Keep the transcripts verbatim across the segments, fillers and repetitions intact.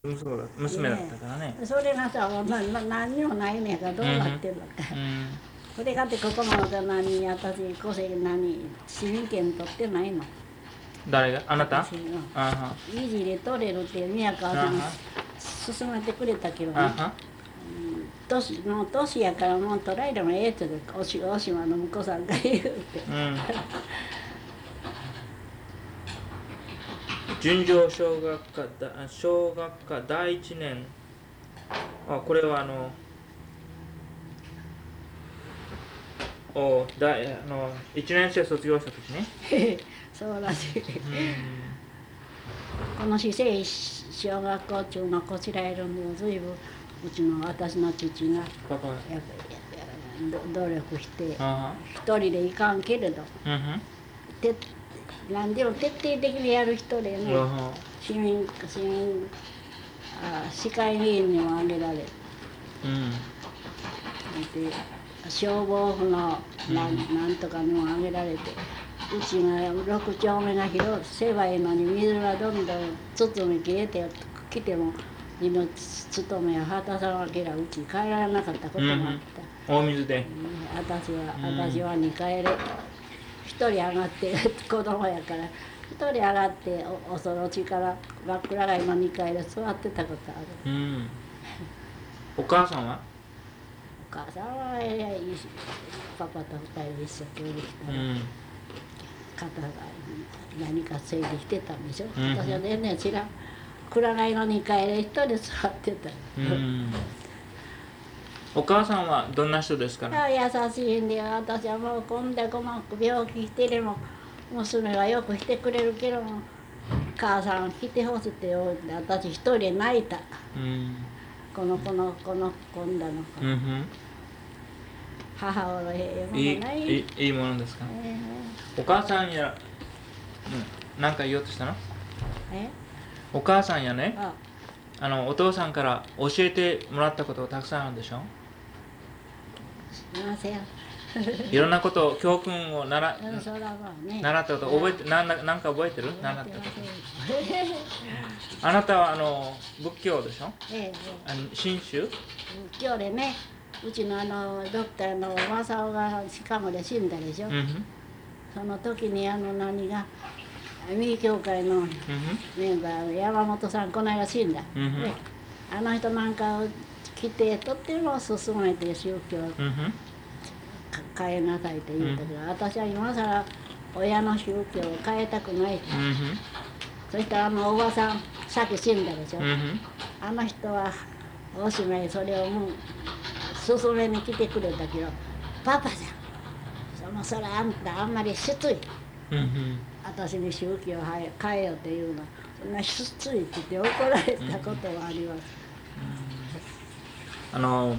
そうだ、娘だったからね。 それがさ、なな何にもないねんからどうなってんのか。それかってここまで何私戸籍何市民権取ってないの。 誰があなた？ 私の維持で取れるって宮川さん勧めてくれたけどね。年もう年やからもう取られてもええっておし大島の婿さんが言うて。うん純情小学科だ小学科第一年。あ、これはあのおだあのいちねん生卒業した時ね。 そうらしい。うん、この市政小学校中のこちらいるんで随分うちの私の父がやっぱり努力して一人でいかんけれど、て何でも徹底的にやる人でね、市民市民あ市会議員にも挙げられる、うん、で消防府のなん、なんとかにも挙げられて、うちがろく丁目が広く狭いのに水がどんどん包み切れてきても命務めを果たさなければうち帰らなかったこともあった、 うん、大水で、 うん、私は、うん、私はにかいで一人上がって子供やから一人上がっておそのちから真っ暗がいのにかいで座ってたことある、うん、 お母さんはお母さんは、えー、パパと二人で一生懸命来たら、うん、肩が何か整理してたんでしょ、うん、私は全然知らん暗がいのにかいで一人で座ってた、うん、 お母さんはどんな人ですかね。 優しいんで私はもうこんでこの病気してでも娘はよくしてくれるけども母さん来てほしいって言うんで私一人で泣いた、うん、この子のこの今度の子、うん、母親のええものないいい, いいものですか、えー、お母さんや何、うん、か言おうとしたの。えお母さんやね、ああのお父さんから教えてもらったことがたくさんあるんでしょ。 すいませんいろんなことを教訓を習、うんね、習ったこと覚えて何か覚えてる？習ったことあなたはあの仏教でしょ、ええ、あの信州仏教でね、うちのあのドクターの正雄がシカゴで死んだでしょ、うん、その時にあの何が三重教会のメンバーの山本さんこの間死んだ、うん、であの人なんかを来てとっても勧めて宗教、うん、変えなさいって言うたけど、うん、私は今更親の宗教を変えたくない、うん、そしたらあのおばさんさっき死んだでしょ、うん、あの人はおしまいそれをもう勧めに来てくれたけどパパさんそのそれあんたあんまりしつい、うん、私に宗教を変えようっていうのそんなしついって言って怒られたことはあります、 うん、あの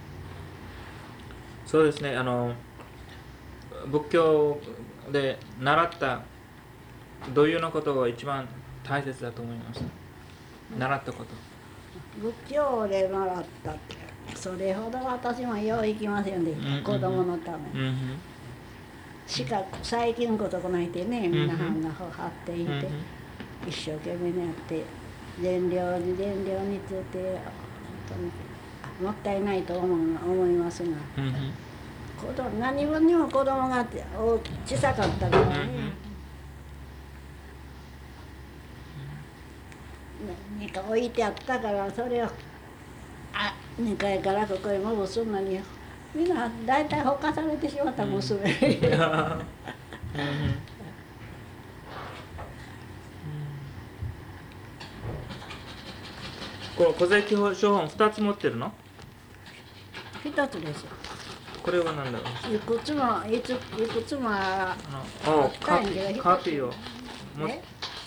そうですね、あの仏教で習ったどういうのことが一番大切だと思います？習ったこと。 仏教で習ったってそれほど私もよう行きませんでした、うんうん、子供のため、うんうん、しか最近ことこないてね、皆さんが張っていて、うんうん、一生懸命にやって善良に善良についてもったいないと思う思いますが、うんうん、子供何分にも子供が小さかったからね、うんうん、何か置いてあったからそれをあにかいからここへ戻すのにみんな大体ほかされてしまった娘、うんうんこの戸籍標本ふたつ持ってるの？ ひとつですよ。 これは何だろう。 いくつもいついくつもあのカーピーを持って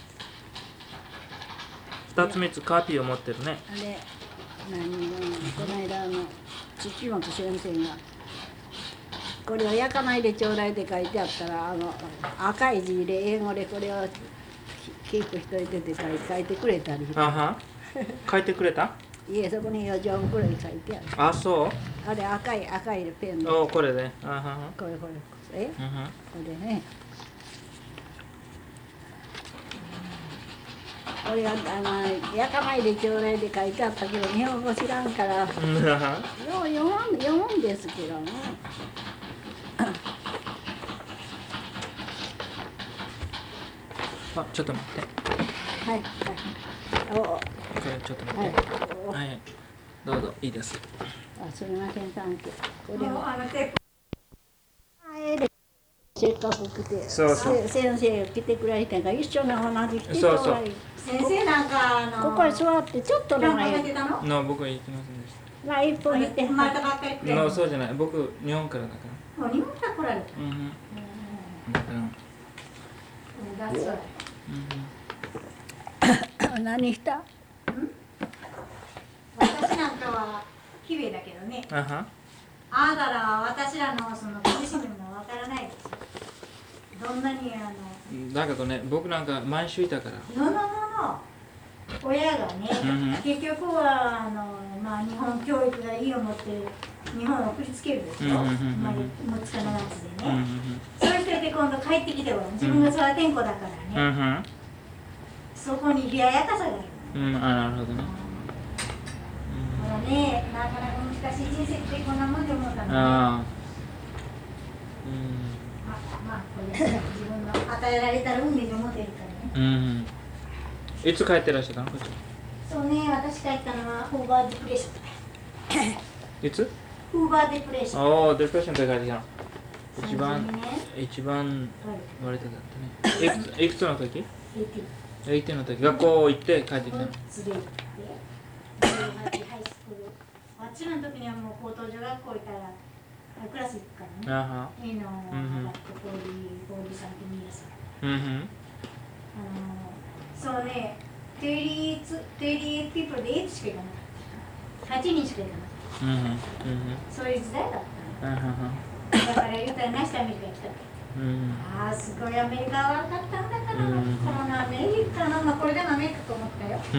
ふたつみっつカーピーを持ってるね。 で何この間の土本先生がこれを焼かないでちょうだいって書いてあったらあの赤い字で英語でこれをキープしといてって書いてくれたり。 あは書いてくれた？ いえそこによじょんくらい書いてある。 あそう。 あれ赤い赤いペンで。 おこれね。あはこれこれえ？これね。 これはあのやかまいでちょうだいで書いてあったけど日本語知らんからよう読むん読むんですけどね。 あ、ちょっと待って。 はいはい。お、これちょっと待って。はい、はい、どうぞいいです。 あ、すみません、サンキュー。これはあのテープ。せっかく来て、そうそう先生来てくれてんから一緒に同じ来てちょうだい。先生なんかあのここに座ってちょっとでもいい。 の僕は行きませんでした。 まあ一歩見て。生まれたばっかり来て。 のそうじゃない。僕日本からだから。日本から来られた。うん。だから。何した？ 私なんかはきれいだけどね。あは。あなたらは私らのその苦しみもわからないです。どんなにあのだけどね、僕なんか毎週いたから。 のののの親がね、結局はあの、まあ、日本教育がいい思って日本を送りつけるでしょ、まあ、持ちかならずでね。そうしてて今度帰ってきては自分がそれは天子だからね、そこに冷ややかさがある。 うん、あ、なるほどね。 だからね、なかなか難しい人生ってこんなもんで思ったのね。まあ、これ自分の与えられたら運命で思ってるからね。 うん。いつ帰ってらっしゃったの？ そうね、私帰ったのはフーバーデプレッション。 いつ？ フーバーデプレッション。 おお、デプレッションって帰ってきたの。一番、一番割とだったね。いくつ、いくつの時？じゅうはちの時、学校行って帰ってきたの。 あっちの時にはもう高等女学校行ったらクラス行くからね。あは。いいの、あの、ここにボーリさんとミヤさん。うん。あの、そうね、テリーツ、テリーピープルではちしか行かなかった。はちにんしか行かなかった。うん。そういう時代だったの。だから言うたらなしてアメリカ行った。ああ、すごいアメリカは悪かったんだから、このアメリカの、まあこれでもアメリカと思ったよ。うん。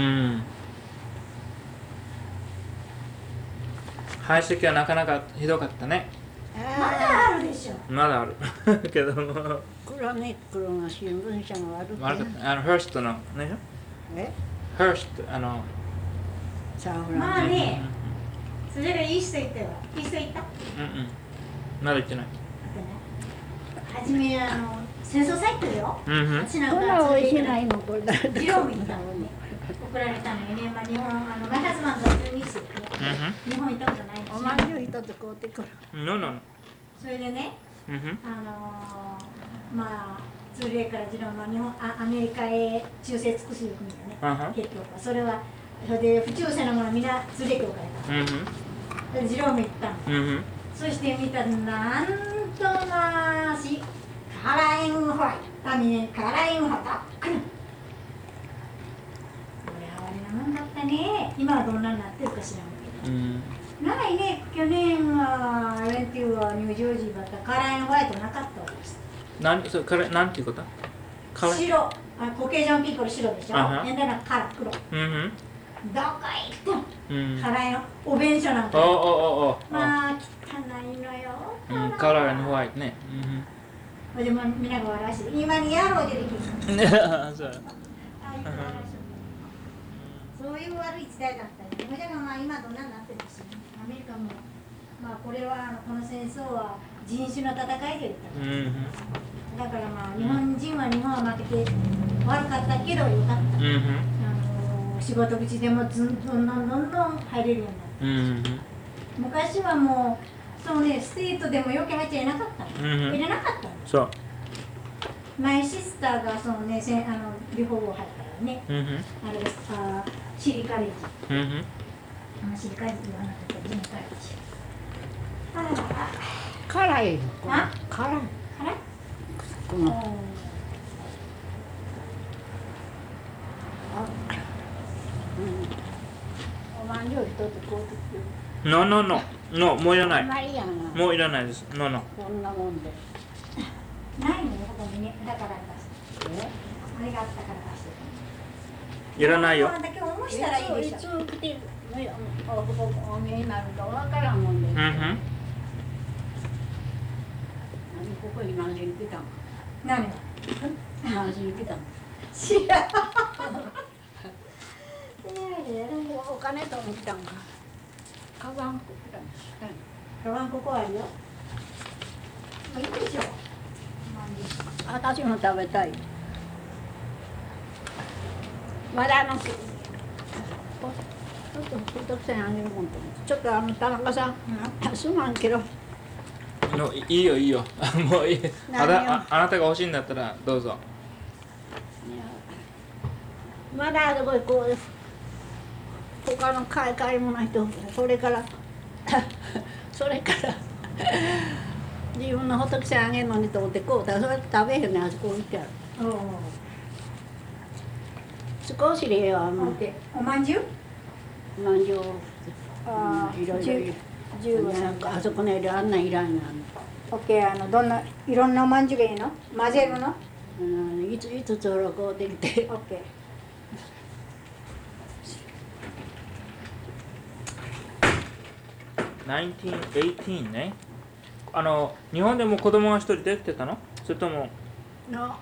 排斥はなかなかひどかったね。 まだあるでしょ。 まだあるけども。 クロネックロの新聞社が悪くて。 悪かった。あのハーストのね。え？ハーストあの。 まあね。それがいい人言ったわ。いい人言った？ うんうん。まだ言ってない。 はじめあの戦争サイクルよ。うんうん。 こんな美味しないのこれだ。 ジローミンだもんね。送られたのよね。まあ日本あのマハズマンのじゅうに世。日本行ったことないんですよ。 おまんじゅう一つ買うてくる。 No no no。 それでね、あのまあ通例からジローの日本あアメリカへ忠誠尽くす国だね。結局はそれはそれで不忠誠なものはみんな通例教会だ。でジローも行ったの。そして見たらなんとまあしカラーエンホワイト、あねカラーエンホワイト。なんだったね。今はどんなになってるか知らんけど。うん、ないね。去年はレンティはニュージョージーだったカラーエンホワイトなかったわけです。 なんそれカラなんていうこと？ 白。あコケージャンピーポル白でしょ。えんだなカラ黒。うん。どこ行っても、カラーエンお弁所なんか。 おおおお。 まあ汚いのよ。 うんカラーエンホワイトね。 うん。でもみんなが笑わして今にやろう出てきた。そう。そういう悪い時代だったり、だからまあ今どんなになってるし、アメリカも、まあこれはこの戦争は人種の戦いで言ったんです。だからまあ日本人は日本は負けて悪かったけどよかった。あの仕事口でもどんどんどんどんどん入れるようになった。昔はもうそうねステートでも余計入っちゃいなかった。入れなかった。そう。マイシスターがそのねせあのリフォームを入ったらね、あれですあシリカレッジ。うん、あのシリカレッジはなくてジムカレッジ。あらら。 辛い。 あ？ 辛い。 辛い？ この。おまんじゅう一つ買うてきて。 No no no no もういらない。もういらないです。No no。 こんなもんで。 ないのよここにねだから出して。あれがあったから出して。 いらないよ。 だけ重したらいいでしょ。 いつ来てお見えになるかわからんもんで。うんうん。何ここに何しに来たん？ 何が？ 何しに来たん？ 知らん。 お金と思ったんか。カバン、 カバンここあるよ。いいでしょ。 私も食べたい。まだあの、ちょっと太くさんあげるもんと思って。ちょっとあの田中さん、すまんけど。 のいいよいいよ。もういい。あなああなたが欲しいんだったらどうぞ。 まだあそこでこう他の買い買い物人それからそれから自分の仏さんあげるのにと思ってこうたらそれ食べへんねんあそこ置いてある。少しでええわもうおまんじゅうおまんじゅうあいろいろじゅうごなんかあそこの間あんなんいらんの。 オッケー、あのどんないろんなおまんじゅうがいいの混ぜるのうん、いついつつほらこうできて。 オッケー。 せんきゅうひゃくじゅうはちね。あの日本でも子供が一人できてたの？それともの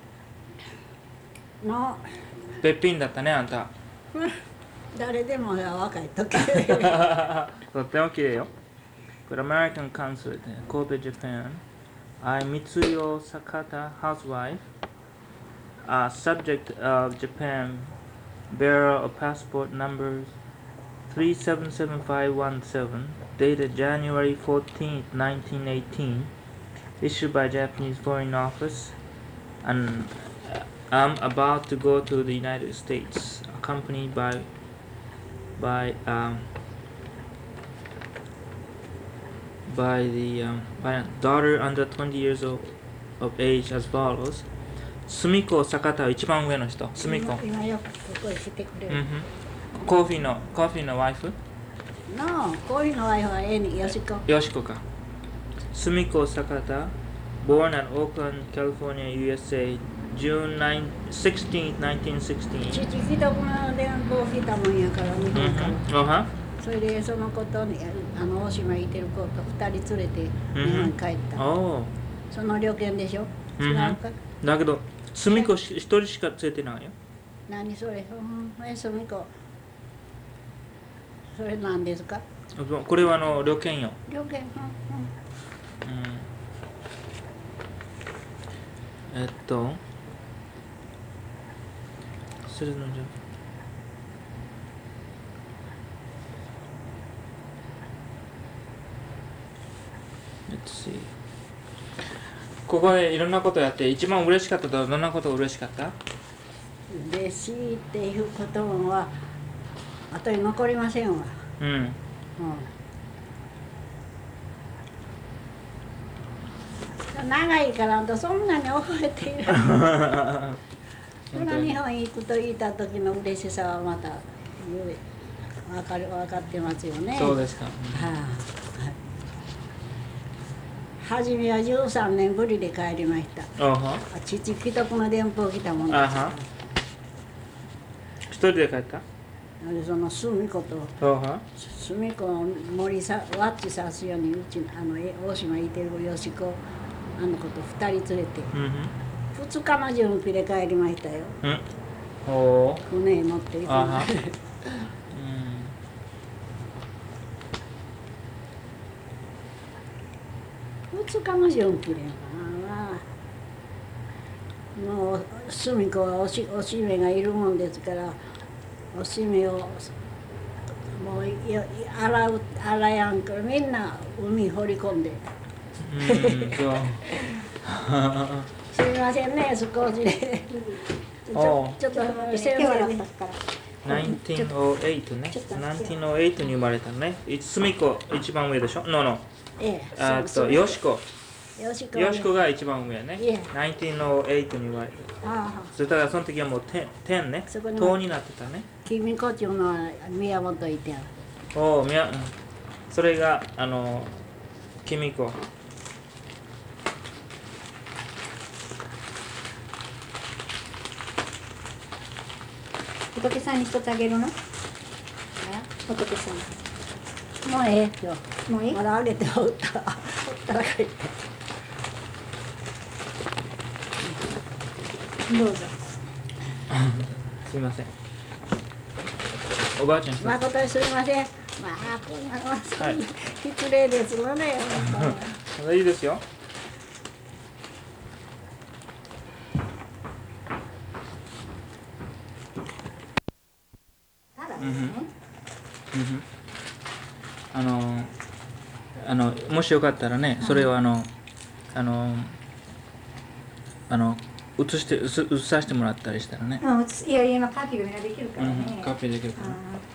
のべっぴんだったねあんた。 誰でも若い時。 とっても綺麗よ。これ American Consulate, Kobe, Japan. I Mitsuyo Sakata, housewife. Uh, subject of Japan, bearer of passport numbers three seven seven five one seven, dated January fourteenth, nineteen eighteen, issued by Japanese Foreign Office, and I'm about to go to the United States, accompanied by by um, by the um, by a daughter under twenty years of, of age as follows. すみこ坂田は一番上の人。すみこ。 今よくここへ来てくれる。 うん、コーヒーのコーヒーのワイフ？ のコーヒーのワイフはええによしこ。 よしこか。すみこ坂田 born at Oakland, California, U S A, June sixteenth, nineteen sixteen. 父来たこの電報来たもんやから日本から。 Mm-hmm. Uh-huh. それでそのことにあの大島いてる子と二人連れて日本に帰った。 Mm-hmm. Oh. その旅券でしょ。違うか。 Mm-hmm. だけどすみこ一人しか連れてないよ。 何それ？うん、えすみこ。それ何ですか？ これはあの旅券よ。 旅券。うんうん。 うん、えっと。それのじゃ。Let's see. ここでいろんなことやって一番嬉しかったとはどんなこと嬉しかった？ 嬉しいっていうことは後に残りませんわ。 うん。うん、 長いからとそんなに覚えている。そんな日本行くと言った時の嬉しさはまた分かる分かってますよね。 そうですか。はあ、初めはじゅうさんねんぶりで帰りました。 あは。 父既得の電報来たもんです。 あは。一人で帰った？ でそのすみことはすみこの森さワッチさすようにうちあの大島いてるよしこあの子と二人連れて、うんふつかの準備で帰りましたよ。うん、お船に乗っていくの。ふつかの準備でもうすみこはおしおしめがいるもんですからおしめをもう洗う洗やんからみんな海放り込んで。うんそうすみませんね、少しで。ちょちょっとせんだったから。せんはちね。せんはちに生まれたね。すみこ一番上でしょ？のの。ええ。あとよしこ。よしこ。よしこが一番上ね。せんはちに生まれた。ああ。それからその時はもう点ね。塔になってたね。君こちゅうのは宮本いてある。おお、宮。それがあの君こ。 仏さんに一つあげるの？仏さん。 もうええよ。 もういい？ まだあげておったら、おったら帰って。どうぞ。 すみません。 おばあちゃん。 誠にすみません。まあ、こんなのは失礼ですわね。 いいですよ。うんうん、あのあのもしよかったらね、それをあのあのあの映して映させてもらったりしたらね。 うん、いや今カピーができるからね。 うん、カピーできるから。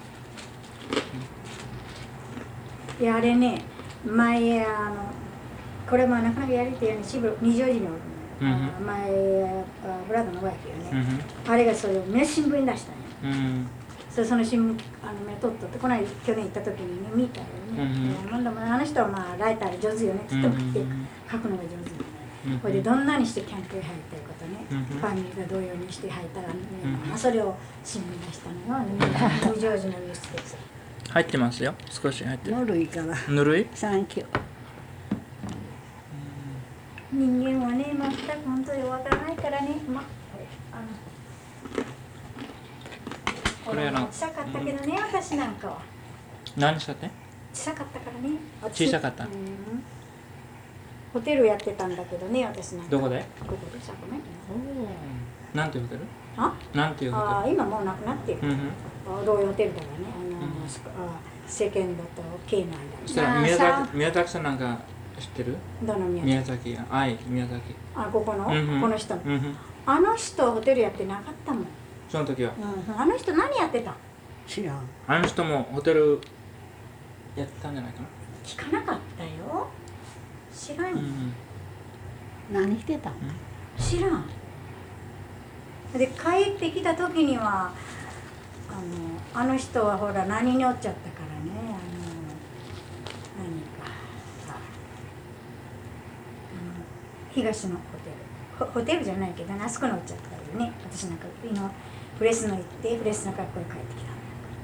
いやあれね、前あのこれもなかなかやりてやね、しぶ二条寺におるの。うん、前ブラッドのワイフよね、うん。あれがそれを目新聞に出したんや。うん、それその新聞あの目取っとってこの間去年行った時にね見たよね。うん、なんだもあの人はまあライター上手よね。きっと書くのが上手よね。これでどんなにしてキャンプへ入ったいうことね、うん、ファミリーが同様にして入ったらね、うん、それを新聞出したのよ、二条寺のニュースです。 入ってますよ、少し入ってる。 ぬるいから。 ぬるい？ サンキュー。 人間はね、全く本当にわからないからね、まあのこれあの小さかったけどね、うん、私なんかは。 何したって？ 小さかったからね。 小さかった。うん、 ホテルやってたんだけどね、私なんか。 どこで？ ここでさ、ごめん。 なんていうホテル？ あ？ なんていうホテル？ あ、今もうなくなってる。うん、ロイホテルだからね、あの、うん、世間だと京南だ。 そしたら宮崎宮崎さんなんか知ってる？ どの宮崎？ 宮崎、愛宮崎。 あ、ここの、うんうん、この人の、 うんうん。 あの人ホテルやってなかったもん。 その時は。 うん、あの人何やってた？ 知らん。 あの人もホテルやってたんじゃないかな。 聞かなかったよ。知らん。うん、 何してた？ 知らん。で帰ってきた時にはあのあの人はほら何におっちゃったからね、あの何かさ、あの東のホテルホテルじゃないけどあそこにおっちゃったからね。私なんか今フレスノ行ってフレスノからここへ帰ってきた。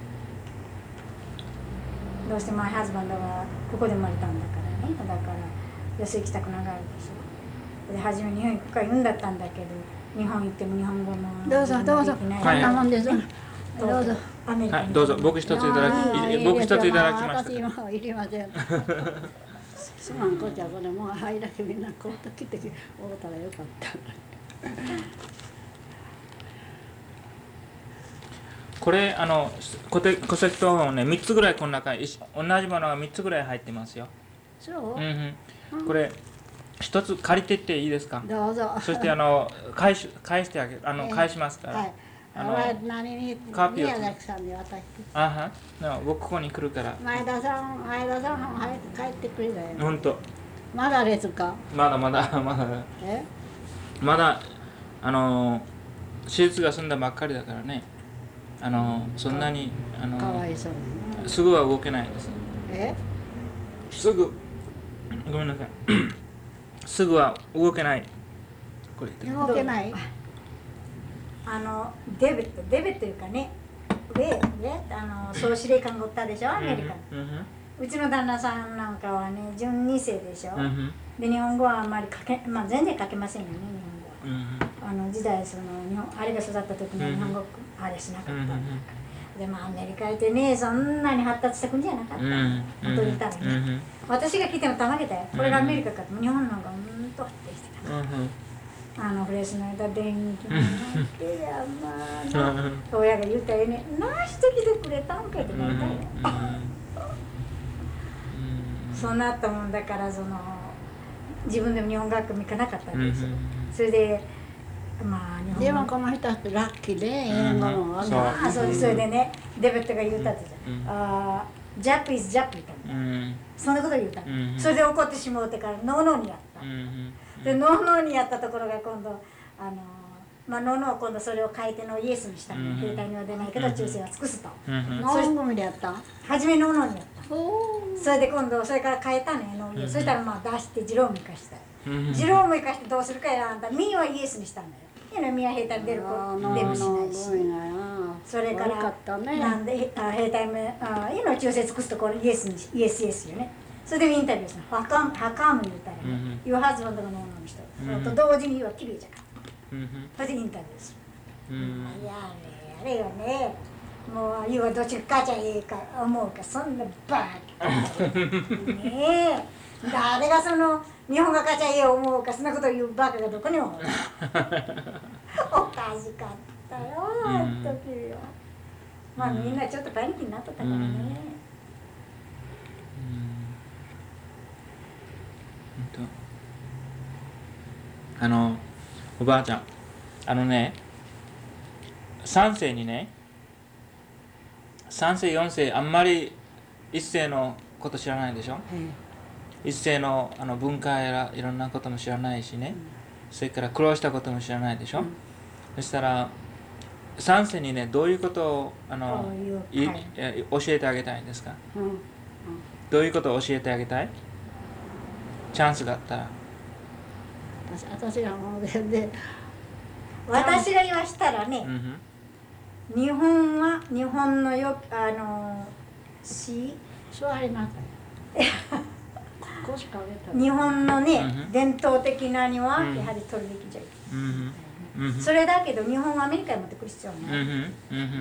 どうしてマイハズバンドはここで生まれたんだからね。だからよそ行きたくながるでしょ。で初め日本行くか言うんだったんだけど、日本行っても日本語もどうぞどうぞ、こんなもんです。どうぞ。 アメリカに、はい、どうぞ。僕一ついただき僕一ついただきました。 私今はいりません。すまんこちゃこれもうはいだけみんなこうと来て会うたらよかった。 これあの戸籍謄本ね、みっつぐらいこの中に同じものがみっつぐらい入ってますよ。 そう？ うんうん。これ一つ借りてっていいですか？ どうぞ。 そしてあの返し返してあげあの返しますから。はい。 あの何に宮崎さんに渡して。 あは。僕ここに来るから。 前田さん前田さんも帰ってくれたよ。 本当。 まだですか？ まだまだまだ。え？まだあの手術が済んだばっかりだからね。あのそんなにあのかわいそうにすぐは動けないです。 え？ すぐごめんなさい。すぐは動けない。 これ動けない。 あのデベットデベットというかね、上ねあの総司令官がおったでしょ、アメリカ。うんうん、うちの旦那さんなんかはね準に世でしょ。うん、で日本語はあんまり書けまあ全然書けませんよね日本語は。うん、あの時代その日本あれが育った時に日本語あれしなかったんだから。でもアメリカ行ってねそんなに発達した国じゃなかった。本当に言ったらね。うん、私が聞いてもたまげたよ。これがアメリカかと日本なんかうんと発展してた。うんあのフレスの間電気になってやまあな親が言ったよね、なしてきてくれたんかってなったよ。そうなったもんだからその自分でも日本学校行かなかったんですよ。それでまあ日本でもこの人はラッキーで英語もああそうです。それでねデベットが言ったってじゃん。あジャップイズジャップみたいな。そんなこと言ったの。それで怒ってしまうてからノーノーにやった。でノーノーにやったところが今度あのまあノーノー今度それを変えてのイエスにしたの。兵隊には出ないけど忠誠は尽くすと。 ノーノーでやった？ 初めノーノーにやった。それで今度それから変えたねノーイエス。そしたらまあ出してジローム生かした。ジローム生かしてどうするかやあんたミーはイエスにしたんだよ。いやミーは兵隊に出る子出もしないし。それからなんで兵隊も今忠誠尽くすところイエスにイエスイエスよね。それでインタビューしたの。ハカムハカム言ったらね、言わはずのとこの女の人。と同時に言わきれいじゃから。それでインタビューする。いやあれあれよね。 もう言うはどっちが母ちゃんいいか思うかそんなバーねえ誰がその日本が母ちゃんいい思うかそんなこと言うバカがどこにもおかしかったよあの時よ。まあみんなちょっとパニックになっとったからね。 あのおばあちゃんあのねさん世にねさん世よん世あんまりいっ世のこと知らないでしょ、うん、いっ世のあの文化やいろんなことも知らないしね、うん、それから苦労したことも知らないでしょ、うん、そしたらさん世にねどういうことをあのい、はい、教えてあげたいんですか、うんうん、どういうことを教えてあげたいチャンスがあったら私がもう全然私が言わしたらね、うん、日本は日本のよあのし座りなさい日本のね、うん、伝統的なにはやはり取るべきじゃい、うん、それだけど日本はアメリカに持ってくる必要はない、うん、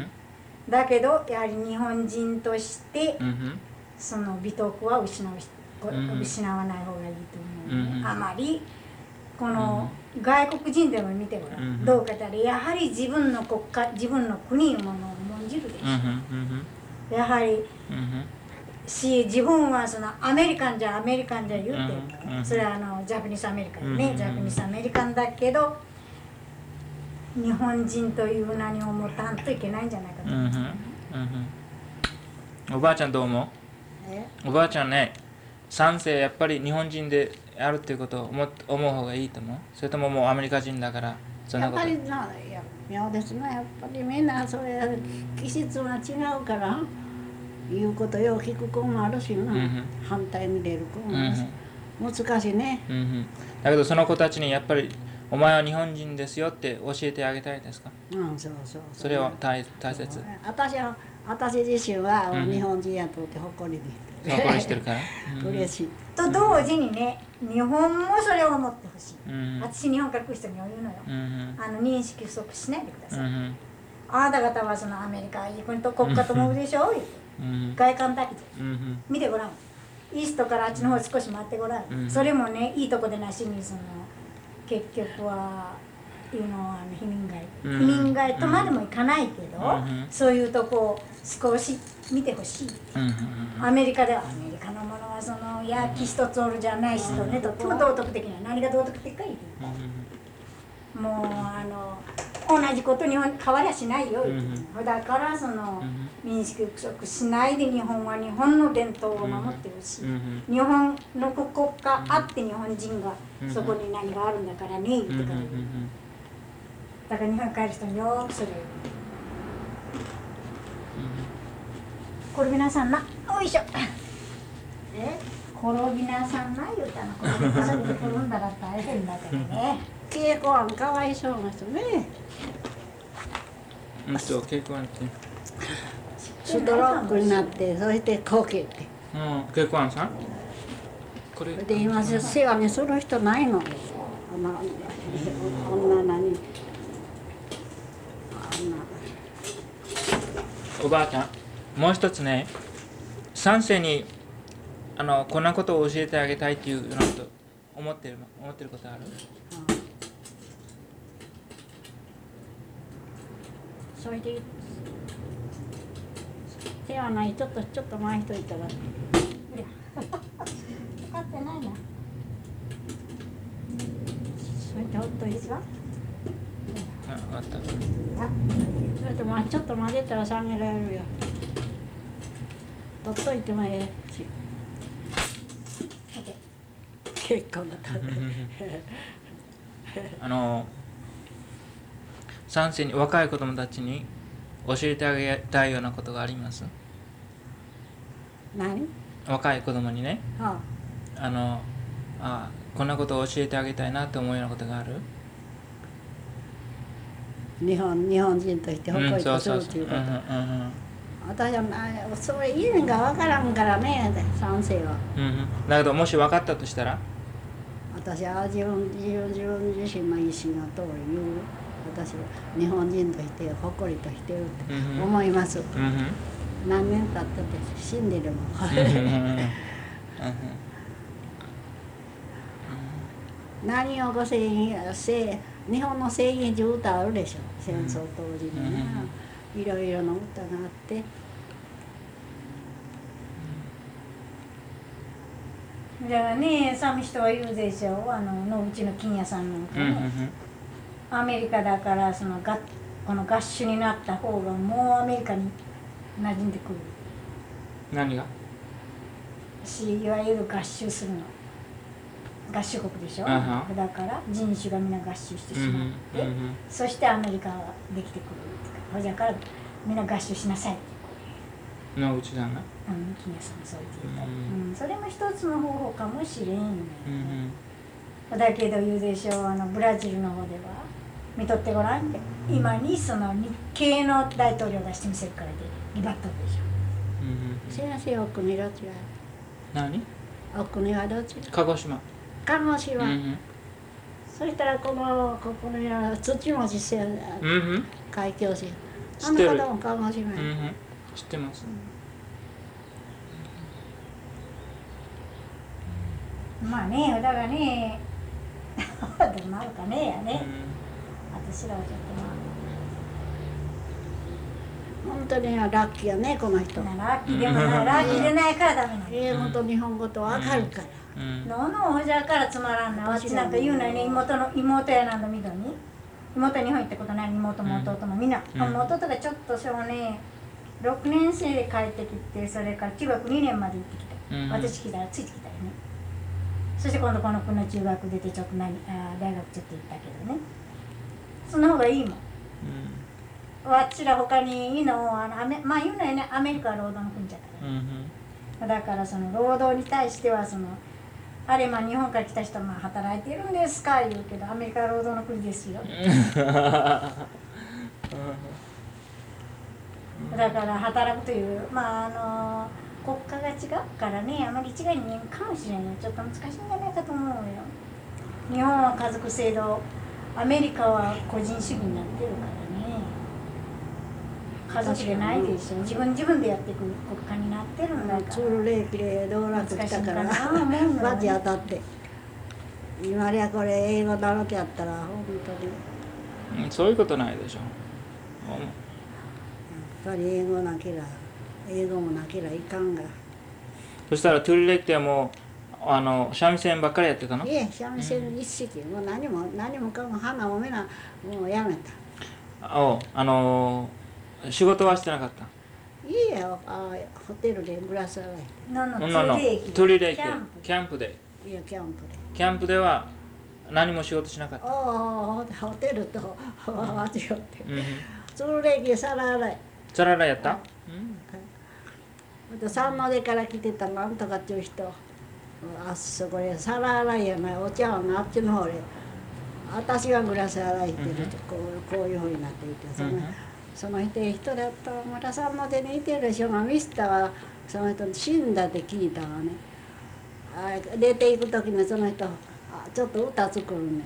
だけどやはり日本人として、うん、その美徳は失う、うん、失わない方がいいと思うね、うん、あまりこの外国人でも見てごらん、うん、どうかたらやはり自分の国家自分の国のものを重んじるでしょ、うん、やはり、うん、し自分はそのアメリカンじゃアメリカンじゃ言うてるから、うん、それはあのジャパニスアメリカンね、うん、ジャパニスアメリカンだけど日本人という名に思ったんといけないんじゃないかと思う、うんうん、おばあちゃんどう思う？えおばあちゃんねさん世やっぱり日本人であるっていうことを思う方がいいと思う？それとももうアメリカ人だからそんなこと？ やっぱりな妙ですね。やっぱりみんなそれ気質が違うから言うことよう聞く子もあるしな、うん、反対に出る子もあるし、うん、難しいね、うん、 だけどその子たちにやっぱりお前は日本人ですよって教えてあげたいですか？ うん、そうそうそう。 それは 大, 大切。 私は私自身は日本人やとって誇りで誇りしてるから、 うん、嬉しい。 と同時にね、日本もそれを思ってほしい、うん、私日本から来る人には言うのよ、うん、あの認識不足しないでください、うん、あなた方はそのアメリカいい国と国家と思うでしょう、うん、外観だけで、うん、見てごらんイーストからあっちの方少し回ってごらん、うん、それもねいいとこでなしにその結局はいうのは避民街、うん、避民街とまでもいかないけど、うん、そういうとこを少し見てほしい、うん、アメリカではアメリカのものはその焼き一つおるじゃない人ね、うん、とっても道徳的な何が道徳的か言う、うん、もうあの同じこと日本変わりゃしないよ、うん、だからその、うん、民主不足しないで日本は日本の伝統を守ってほしい、うん、日本の国家あって日本人がそこに何があるんだからね言ってから言う、だから日本に帰る人によくそれを転びなさんな、おいしょえ転びなさんな言うたの、転びなさんで転んだら大変だからね稽古はかわいそうな人ねうんと稽古はってストロークになってそしてこけてうん稽古はさんこれで今世話にする人ないの女何おばあちゃんもう一つね三世にあのこんなことを教えてあげたいっていうのと思ってる思ってることある？ それで手はないちょっとちょっと前にしといたら分かってないなそれでほっといてわあ、分かったあそれとまあちょっと混ぜたら下げられるよ取っといてもええし結構な食べあの三世に若い子供たちに教えてあげたいようなことがあります？ 何？ 若い子供にね、 はあ、あのあこんなことを教えてあげたいなと思うようなことがある？ 日本日本人として誇りとするっていうこと。私はそれ意味が分からんからね三世は、 うんうん、だけどもし分かったとしたら私は自分自分自分自身の意思の通り言う私は日本人として誇りとしてるって思います、うんうん、何年経ったって死んでるもん何をごせん日本の正義中歌あるでしょ戦争当時にね、いろいろな歌があってだからね、寂しい人は言うでしょ、あののうちの金屋さんなんかね、うんうん、アメリカだからそのがこの合衆になった方がもうアメリカに馴染んでくる。 何が？ し、いわゆる合衆するの。合衆国でしょ、uh-huh. だから人種がみんな合衆してしまって、mm-hmm. Mm-hmm. そしてアメリカができてくるほじゃからみんな合衆しなさいってのうちだな、うん、 金屋さんそう言ってた、mm-hmm. うん、それも一つの方法かもしれんね、mm-hmm. だけど言うでしょう、あのブラジルの方では見とってごらんって、mm-hmm. 今にその日系の大統領出してみせるからで威張っとるでしょ、 mm-hmm. 先生お国どちら？ 何？ お国はどちら？ 鹿児島。 鹿児島、うん、そしたらこのここには土持ち線、うん、海峡線あの方も鹿児島、うん、 知ってます、 うん、まあねだからねどうなるかねやね、うん、私らはちょっとまあ本当にラッキーやねこの人。 ラッキーでもないラッキーでないからダメなの。 英語と日本語と分かるから。 うん、ののほじゃからつまらんな。私なんか言うのにね、妹の妹やなんだみどに。妹は日本行ったことない妹も弟もみんな。うん、弟がちょっとそうね、ろくねん生で帰ってきて、それから中学にねんまで行ってきた。うん、私来たらついてきたよね。そして今度この子の中学出てちょっと何あ大学ちょっと行ったけどね。その方がいいもん。うん、わっちら他にいいのあのアメまあ言うのよね、アメリカは労働の国じゃから、うん、だからその労働に対してはそのあれまあ日本から来た人はまあ働いてるんですか言うけどアメリカは労働の国ですよだから働くというまああの国家が違うからねあまり一概に言えんかもしれないちょっと難しいんじゃないかと思うよ。日本は家族制度アメリカは個人主義になってるからね家族でないでしょ自分自分でやっていく国家になってるんだからツールレーキで道楽来たからバチ当たって今りゃこれ英語だろってやったら本当に、うん、そういうことないでしょやっぱり英語なけりゃ英語もなけりゃいかんがそしたらトゥルレックはもうあの三味線ばっかりやってたの？ いえ三味線一式、うん、もう何も何もかも花もめなもうやめたああの仕事はしてなかった？ いいやあホテルでぶら下がってののトゥリレーキキャンプでいやキャンプでキャンプでは何も仕事しなかった。 ああホテルと間違ってツールレーキ皿洗い皿洗いやった？ うん、三の出から来てたなんとかっていう人あそこで皿洗いやないお茶碗があっちの方で私がグラス洗いってるとこうこういうふうになっていてその、うんその人いい人だったまたさんの手にいてるでしょがミスターはその人死んだって聞いたわねあ出ていく時にその人あちょっと歌作るね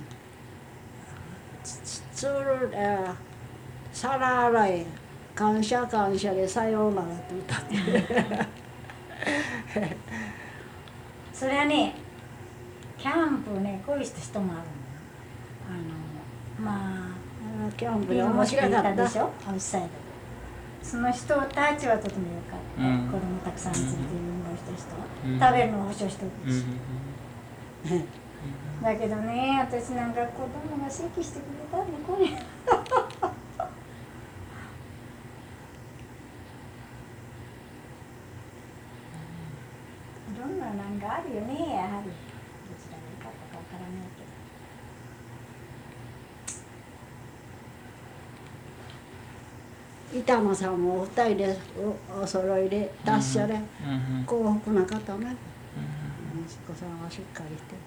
つる皿洗い感謝感謝でさようならって歌ってそれはねキャンプねこういう人もあるのあのまあキャンプで面白かったでしょアウトサイドその人たちはとてもよかった、うん、子供たくさん連れて運動した人は、うん、食べるのを保証してるし、うん、だけどね私なんか子供が席してくれたんでこれいろんななんかあるよねやはりどちらが良かったかわからないけど板野さんもお二人で お, お揃いで達者で、うん、幸福な方ね、うん、息子さんはしっかりして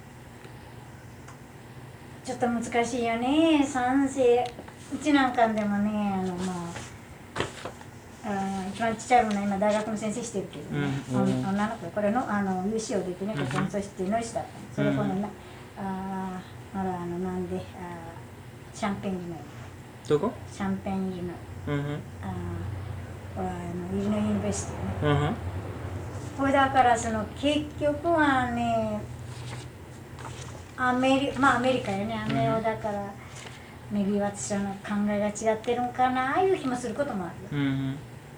ちょっと難しいよね賛成うちなんかでもねあのまああ一番ちっちゃいの今大学の先生してるけどね、うんうん、女の子これのあの ユーシー を出てねここの組織の人だったのそれこのな、うん、ああらあのなんであシャンペーンのどこ？ シャンペーンイリノイ。 うんうん。 ああのイリノイユニバーシティね。 うんうん。 これだからその結局はね、アメリまあアメリカよね、アメリカだから、メビー私らの考えが違ってるんかなあいう気もすることもあるよ。 うんうん。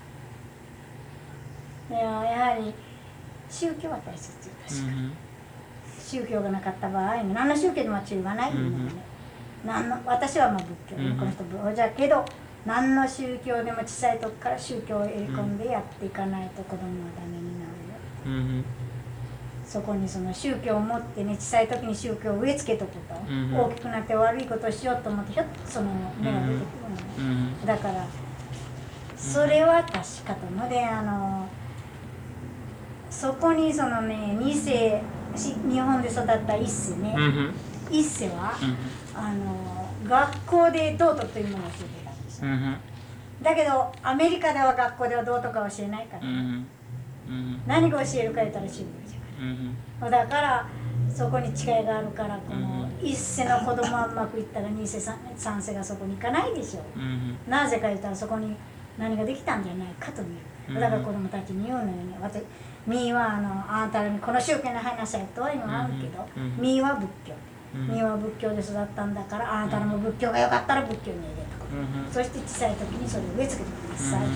でもやはり宗教は大切よ、確かに。 うん宗教がなかった場合、何の宗教でも注意はないんだよね。 うん、 何の私はまあ仏教、 うん、 この人仏教だけど、何の宗教でも小さい時から宗教を入れ込んでやっていかないと子供はダメになるよ。 うん、 そこにその宗教を持ってね、小さい時に宗教を植え付けとくと、 うん、 大きくなって悪いことをしようと思ってひょっとその目が出てくるのね、 うん、 だからそれは確かとので、あのそこにそのねに世日本で育った一世ね、 うん、 一世は、 うん、 あの学校で道徳というものを教えてたんですよ、 うん、 だけどアメリカでは学校では道徳は教えないから、 うん、うん、 何が教えるか言ったら宗教じゃない、 うん、 だからそこに違いがあるから、この一世の子供はうまくいったら二世三世がそこに行かないでしょう、 うん、 なぜか言ったらそこに何かできたんじゃないかと見る。だから子供たちに言うのよね、私ミーはあのあなたらにこの宗教に入りなさいとは言わんけど、ミーは仏教、ミーは仏教で育ったんだから、あなたらも仏教がよかったら仏教に入れとく、そして小さい時にそれを植え付けてください、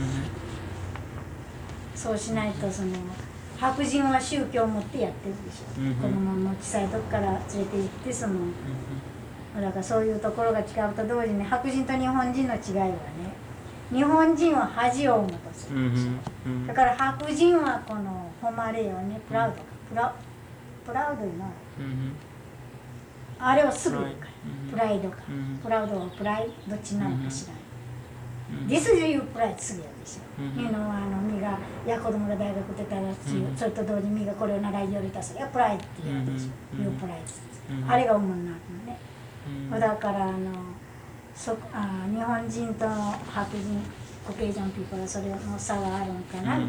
そうしないとその白人は宗教を持ってやってるでしょ、うん、子供も小さい時から連れて行ってその、うん、だからそういうところが違うと同時に白人と日本人の違いはね、日本人は恥を持たせるでしょ、うん、だから白人はこの誉れをね、プラウドかプラプラウドいうのは、うん、あれをすぐ言うから、うん、プライドか、うん、プラウドはプライどっちなのか知らない、ディスで言うプライドすぐやるでしょ、うん、いうのはあのミがいや子供が大学出たら、うん、それと同時にミがこれを習いよりたすいやプライドって言うでしょ、うん、言うプライド、うん、あれが主になるのね、うん、だからあのそあ日本人と白人コケージャンピーポーはそれの差があるのかな、うん、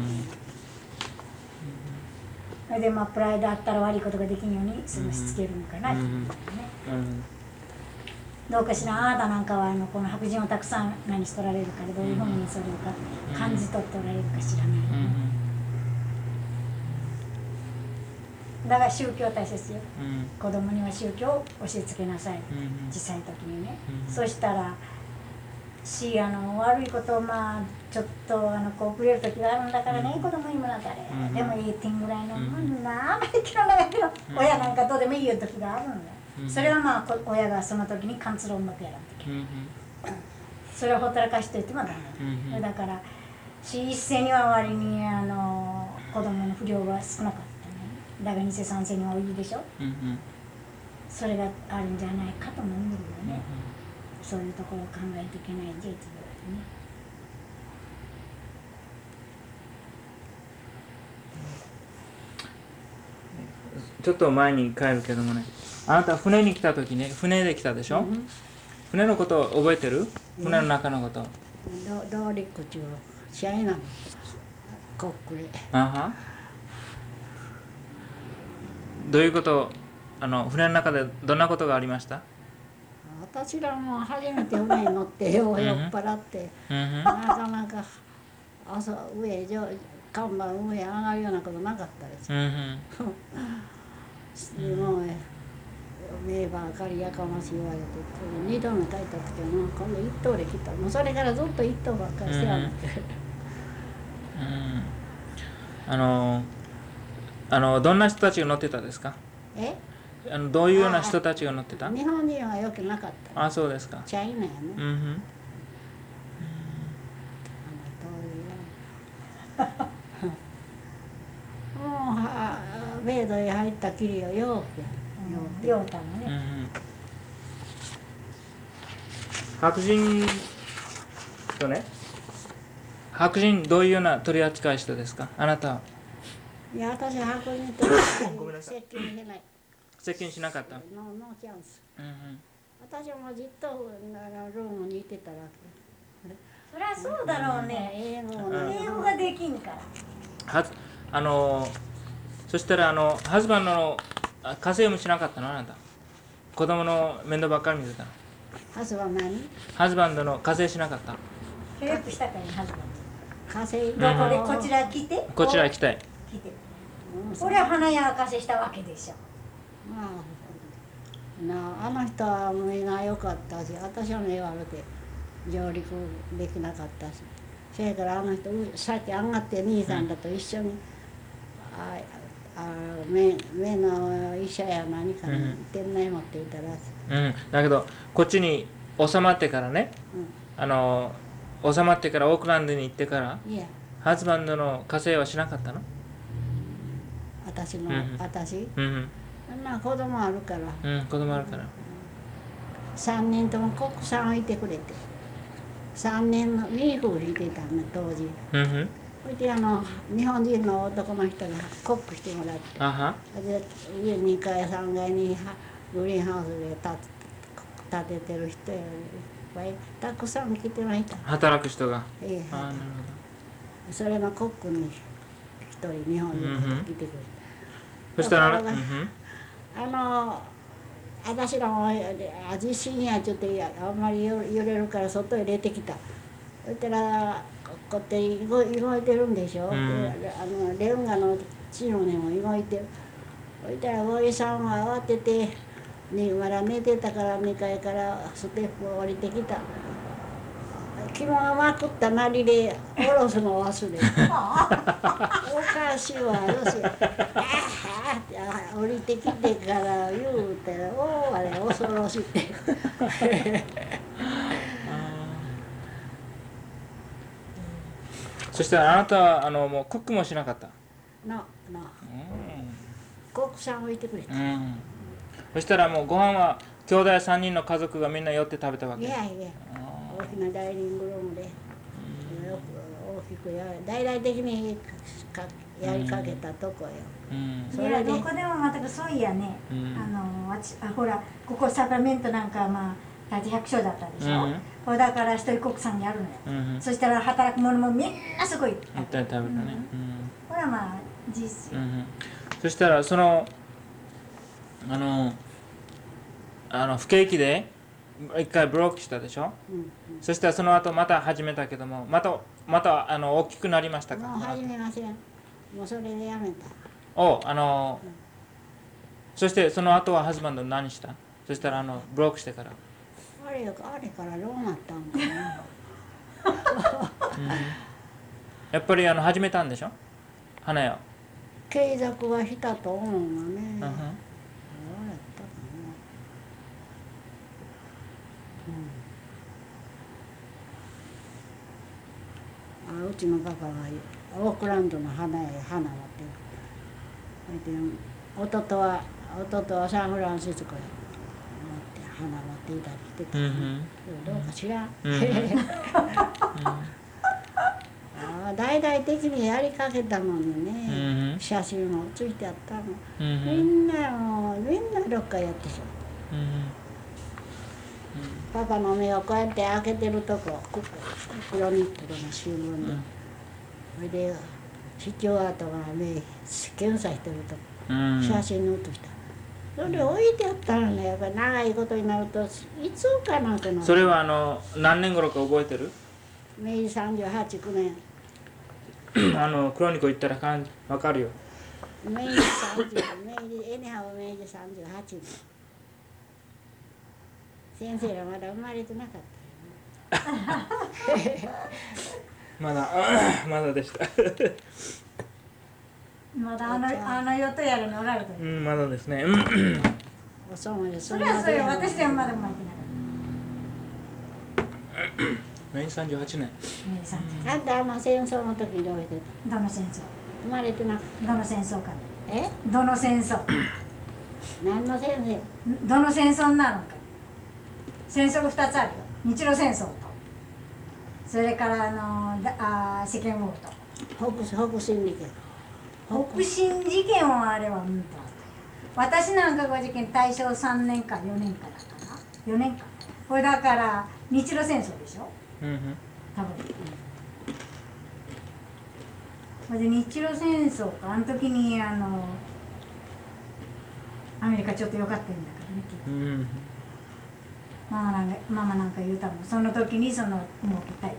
それでまあプライドあったら悪いことができんようにそのしつけるのかなっていうね、どうかしら、あなたなんかはあのこの白人をたくさん何しとられるから、どういうふうにそれをか感じ取っておられるか知らない、ね、だから宗教は大切よ、うん、子供には宗教を教えつけなさい、うん、小さい時にね、うん、そしたらしあの悪いことをまあちょっとあのこうくれる時があるんだからね、うん、子供にもなったら、うん、でもいい点ぐらいの、うん、なあまり嫌いだけど、うん、親なんかどうでもいいよ時があるんだよ、うん、それはまあ親がその時にカンツロをうまくやらんとき、うん、それをほったらかしておいてもダメだ、うん、だからし一世には割にあの子供の不良が少なかったね、だから二世三世には多いでしょ、うん、それがあるんじゃないかとも思うよね、うん、そういうところを考えていけない事実だよね。 ちょっと前に帰るけどもね、あなた船に来た時ね、船で来たでしょ、うん、船のことを覚えてる、うん、船の中のこと。 どうりこちゅう試合なのこっくれあはどういうこと、あの船の中でどんなことがありました？ 私らも初めて船に乗ってよう酔っ払って、うん、なかなか朝上上看板上上がるようなことなかったです、うん、すごい名ばかりやかましい言われて、二度目帰った時はもう今度一頭で来た、もうそれからずっと一頭ばっかりしてやがって、 うんうん、あのあのどんな人たちが乗ってたですか？えあのどういうような人たちが乗ってた？ 日本人はよくなかった。 あ、そうですか。 チャイナやね。うんうん。もうはベードへ入ったきりをようようたのね、うんうん。 白人とね、白人どういうような取り扱い人ですか？あなたは。 いや、私は白人と接近しない。 接近しなかった。ノーノーチャンス。うんうん、私はもうずっとルームにいてたわけ。そりゃそうだろうね。英語、うん、英語ができんから。 はあのそしたらあのハズバンドの稼ぎもしなかったのあなた。子供の面倒ばっかり見てたの。 ハズバン何？ ハズバンドの加勢しなかった？ 協力したからね、ハズバン加勢ド。どこでこちら来て。 こちら行きたい。 来て。俺は花屋加勢したわけでしょ。 まあ、なあの人は目が良かったし、私は目悪くて上陸できなかったし、それからあの人さっき上がって兄さんだと一緒に、うん、ああ目目の医者や何かに店内持っていたらしい、 うんうん、だけどこっちに収まってからね、うん、あの収まってからオークランドに行ってからハズバンドの加勢はしなかったの？ 私の、うん、私、 うん、 まあ子供あるから、 うん、子供あるから、 さんにんともコックさんいてくれて、さんにんのビーフを引いてたの当時、 うん、 それであの日本人の男の人がコックしてもらって、 あはで上にかいさんがいにグリーンハウスで建ててる人やいっぱいたくさん来てました。 働く人が、 ええ、 あ、なるほど。 それのコックに一人日本に来てくれて、 そしたら、うん、 あの私らも地震やちょっとあんまり揺れるから外へ出てきた。そしたらこうやって動いてるんでしょ、うん、であのレンガの地の根も動いてる。そしたらおじさんは慌てて、ね、まだ寝てたからにかいからステップを降りてきた。肝がまくったなりで下ろすの忘れおかしいわよしあ降りてきてから言うたらおおあれ恐ろしいってそしたらあなたはあのもうコックもしなかったなな、うん、コックさん置いてくれた、うん、 そしたらもうご飯は兄弟さんにんの家族がみんな寄って食べたわけ？ いやいや大きなダイニングルームで、うん、大きくや大々的にかやりかけたとこよ、 うん、それでどこでも全くそういやね、うん、あのああほらここサクラメントなんかまあ大体百姓だったでしょ、うん、これだから一人コックさんやるのよ、うん、そしたら働く者もみんなすごい食べたね、うん、 これはまあ実質、うん、 そしたらそのあのあの不景気で一回ブロックしたでしょ、うんうん、そしたらその後また始めたけどもまたまたあの大きくなりましたか？ もう始めません。もうそれでやめた。 おあの、うん、そしてその後はハズバンド何した？そしたらあのブロックしてからあれよあれからどうなったんかな、 うん、やっぱりあの始めたんでしょ花屋継続はしたと思うのね、うんうん、あうちのパパがオークランドの花屋へ花持ってる。弟は弟はサンフランシスコへ持って花持っていたりしてた、ね、うん、どうかしらん、うんあ大々的にやりかけたのにね、うん、写真もついてあったの、うん、みんなもうみんなどっかやってしまう、うん、パパの目をこうやって開けてるとこクロニクルの新聞で、それでスチュワートが目検査してるとこ、うん、写真に写した。それで置いてあったのね。やっぱり長いことになるといつかなくなる。 それはあの何年頃か覚えてる？ めいじさんじゅうはち、きゅうねんあのクロニコ行ったらかん分かるよ。 めいじさんじゅう、明治エネハはめいじさんじゅうはちねん。先生らまだ生まれてなかったよ。 まだまだでした。 まだあのあの世とやるのがあると。 うん、まだですね。 そうです。 それはそうよ。私でもまだ生まれてなかった。明治さんじゅうはちねん。 あんたあの戦争の時に覚えてた。どの戦争？ 生まれてなかった。 どの戦争か。 え？ どの戦争？ 何の戦争？ どの戦争なのか。戦争がふたつあるよ。日露戦争と。それからあのあ世間ウォーと。 北北進事件。 北進事件はあれはうんと。私なんかが事件大正さんねんかよねんかだったな。よねんか。これだから日露戦争でしょ。うん、多分。それで日露戦争かあの時にあのアメリカちょっと良かったんだからね。うん、 ママなんかママなんか言うたもん。その時にそのもうぴったり。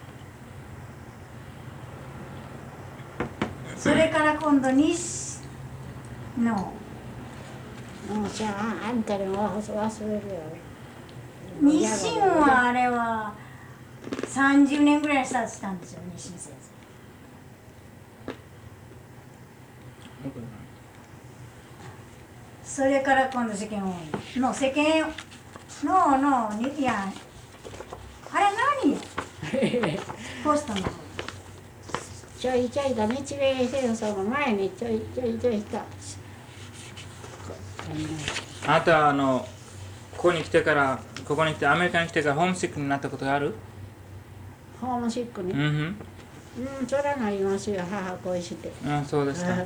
それから今度西のもうじゃああんたにも忘れるよ。 日清はあれはさんじゅうねんぐらいスタートしたんですよ、日清先生。それから今度世間多いの世間ののにいやあれ何ポストのちょいちょいと日米戦争の前にちょいちょいちょいした。 あなたはあのここに来てからここに来てアメリカに来てからホームシックになったことがある？ ホームシックに。 うん、うん、 うん、それはなりますよ、母恋して。 あ、そうですか。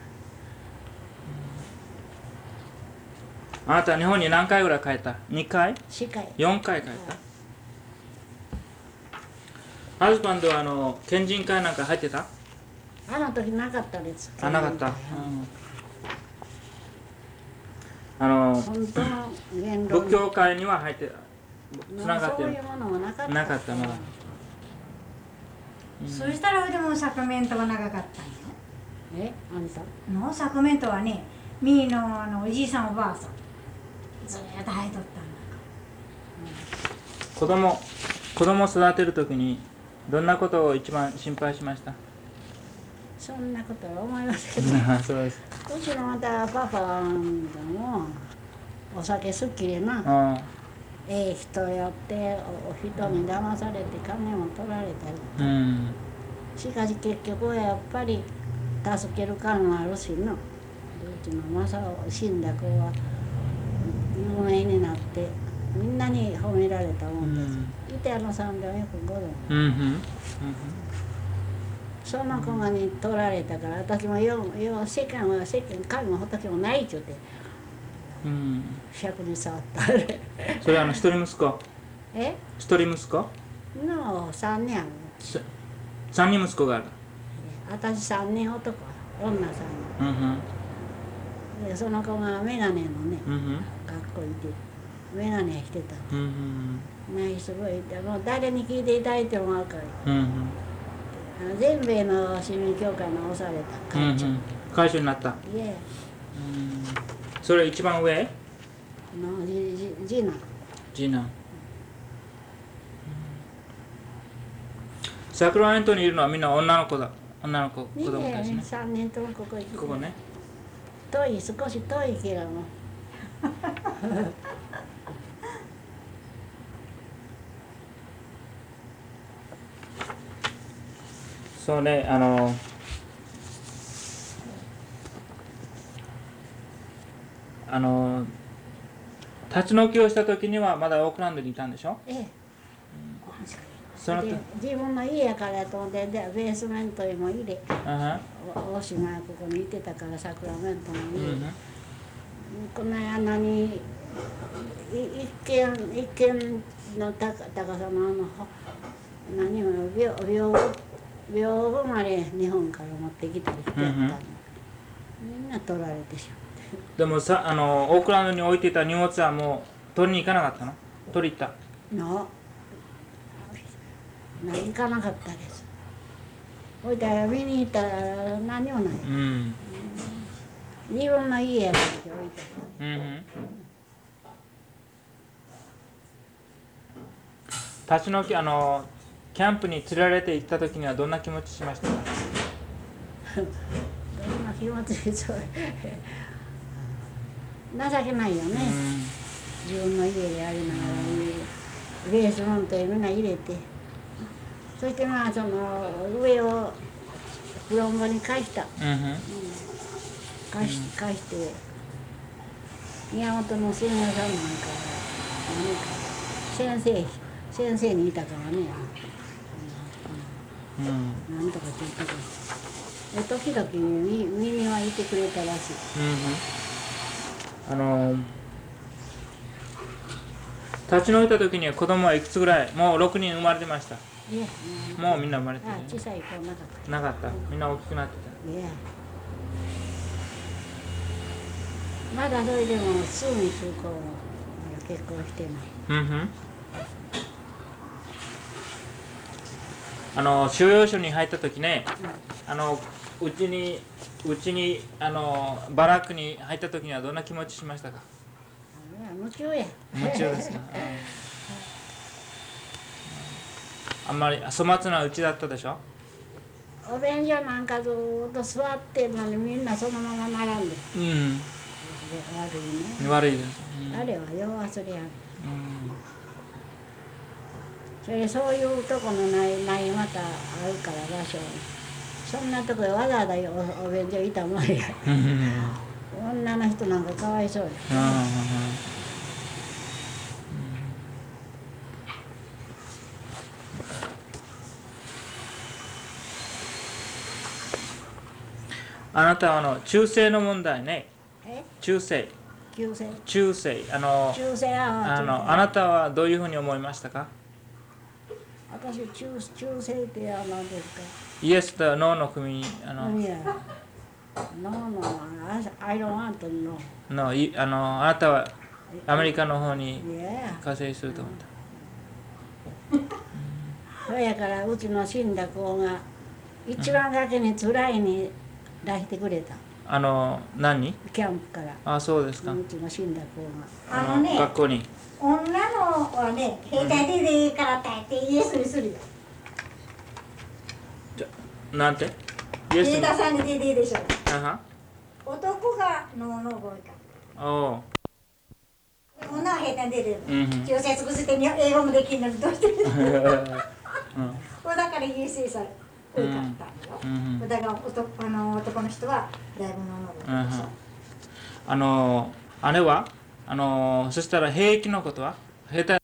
あなたは日本に何回ぐらい帰った？にかい？ よんかい。 よんかい帰った。ハズバンドはあの県人会なんか入ってた？ あの時なかったです。 あ、なかった。うん、あの本当の言論仏教会には入ってつながってる。 そういうものはなかった。 なかったまだ。 うん、そしたらでもサクラメントが長かったんよ。 え、あんたのサクラメントはね、ミーのあのおじいさんおばあさんずっと入っとったんだから。 子供子供を育てるときにどんなことを一番心配しました？ そんなことは思いません。 そうです。 うちのまたパパもお酒好きでな、 ああ、 ええ人やってお人に騙されて金も取られたり、 うん、 しかし結局はやっぱり助ける感もあるしな。うちの正雄死んだ子は有名になってみんなに褒められたもんです。イタリアのさんびゃくごど、 うんうんうん、 その子がに取られたから私もようよう世間は世間神も仏もないっちゅうて、 うん、 尺に触ったそれはあの一人息子？ え一人息子のさんにんある。 三人息子がある。 私さんにん男、女さんにん、 うんうん、 でその子が眼鏡のね、 うんうん、 学校行って眼鏡してた。 うんうんね、すごいもう誰に聞いていただいても分かる。 うんうん、 あの全米の市民協会の押された会長、 うんうん、会長になった。 いえ、 うん、それ一番上？ のじじ次男。 次男。サクラメントにいるのはみんな女の子だ。女の子、子供たちね。 さんにんともここ行って。 ここね。 遠い、少し遠いけども。 そうね、あのあの立ち退きをした時にはまだオークランドにいたんでしょ？ ええ、うん、 そので自分の家やからとんでベースメントにも入れ、おおしがここにいてたからサクラメントに入れ、うん、この間何い一軒一軒の高高さのあの何も病病病生まれ日本から持ってきたりしてやったの、うん、みんな取られてしまって。 でもさ、あのオークランドに置いてた荷物はもう取りに行かなかったの？取り行ったの行かなかったです。置いたら見に行ったら何もない、うん、自分の家やから置いた、うんうん、 立ち退きあのキャンプに連れられて行った時にはどんな気持ちしましたか？ どんな気持ちでしょう情けないよね、うん、自分の家でやりながらベースメントにみんな入れて、そしてまあその上をフロンボに返した、うんうん、返し、返して宮本の先生さんなんか何か先生先生にいたからね、うん、なんとかって言ったけど時々耳耳はいてくれたらしい、 うん、あの立ち退いた時には子供はいくつぐらい？もうろくにん生まれてました？ いや、 もうみんな生まれてる、 ね、小さい子なかった。 なかった。みんな大きくなってた。 いや、まだそれでもすぐに空港結婚してない。 うんうん。あの収容所に入った時ね、うん、あのうちにうちにあのバラックに入った時にはどんな気持ちしましたか？ 夢中や。 夢中ですか。あんまり粗末なうちだったでしょ。 お便所なんかずっと座ってるのにみんなそのまま並んで。うん。悪いね。 悪いです。 うん、あれはよう忘れやる。うん。それそういうとこのないないまたあるから場所。そんなとこへわざわざ お, お便所いたもんや。女の人なんかかわいそうや。 あなたはあの中世の問題ね。中世。 中世。 中世。あの。 中世ああのあなたはどういうふうに思いましたか？ 私中中世ってあの何ですか？ イエスとノーの組あの。 いや。ノーノー I don't want to know。 のいあのあなたはアメリカの方に加勢すると思った。 そやからうちの死んだ子が一番だけに辛いに出してくれた。 あの何？ キャンプから。 あ、そうですか。 うちの死んだ子が。あのね、 学校に。 女のはね、兵隊ででからたいてイエスにするよ。 じゃ、なんて？ 兵隊さんにでででしょ。 あは。 男がのの覚えか。 おお。 女は兵隊ででる。中世尽くして英語もできるのにどうしてる？うん。だからイエスさん。多かったんよ。だから男あの男の人はだいぶのの覚えでしょ。あの姉はあのそしたら兵役のことは兵隊